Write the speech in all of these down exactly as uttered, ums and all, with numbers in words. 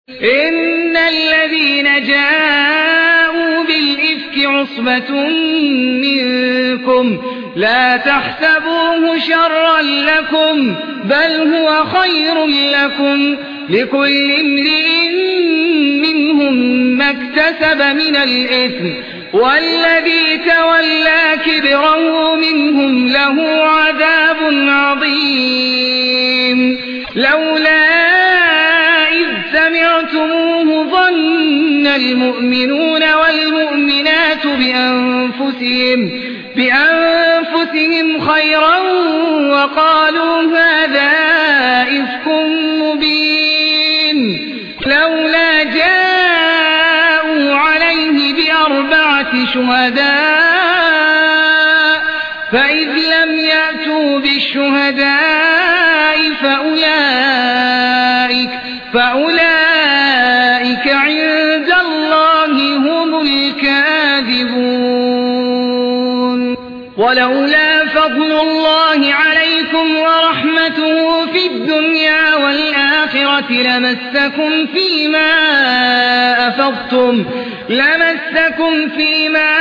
إن الذين جاءوا بالإفك عصبة منكم لا تحسبوه شرا لكم بل هو خير لكم لكل امرئ منهم ما اكتسب من الإثم والذي تولى كبره منهم له عذاب عظيم. لولا إذ سمعتموه ظن المؤمنون والمؤمنات بأنفسهم, بأنفسهم خيرا وقالوا هذا إفك مبين. لولا جاءوا عليه بأربعة شهداء فإذ لم يأتوا بالشهداء فأولئك, فأولئك عند الله هم الكاذبون. ولولا فضل الله عليكم ورحمته في الدنيا والآخرة لمسكم فيما أفضتم, لمسكم فيما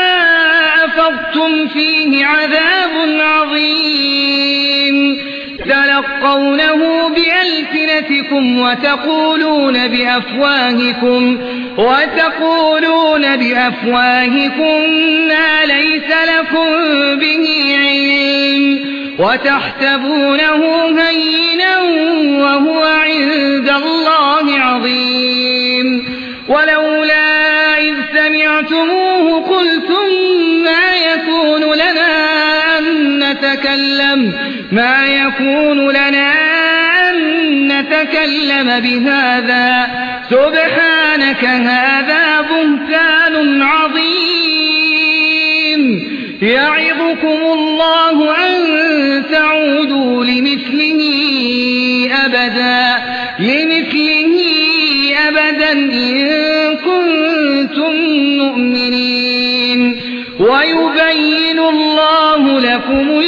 أفضتم فيه عذاب عظيم. تلقونه بألسنتكم وتقولون بأفواهكم, وتقولون بأفواهكم ما ليس لكم به علم وتحسبونه هينا وهو عند الله عظيم. ولولا إذ سمعتموه قلتم ما يكون لنا أن نتكلم, ما يكون لنا أن نتكلم بهذا سبحانك هذا بهتان عظيم. يعظكم الله أن تعودوا لمثله أبدا, لمثله أبدا إن كنتم مؤمنين. ويبين الله لكم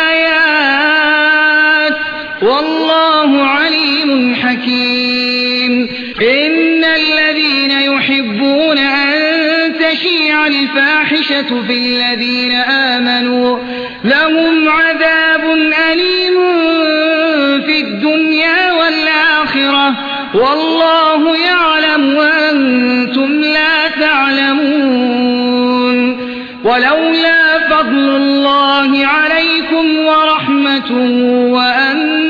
الآيات والله عليم حكيم. إن الذين يحبون أن تشيع الفاحشة في الذين آمنوا لهم عذاب أليم في الدنيا والآخرة والله يعلم وأنتم لا تعلمون. ولولا فضل الله عليكم ورحمته وأن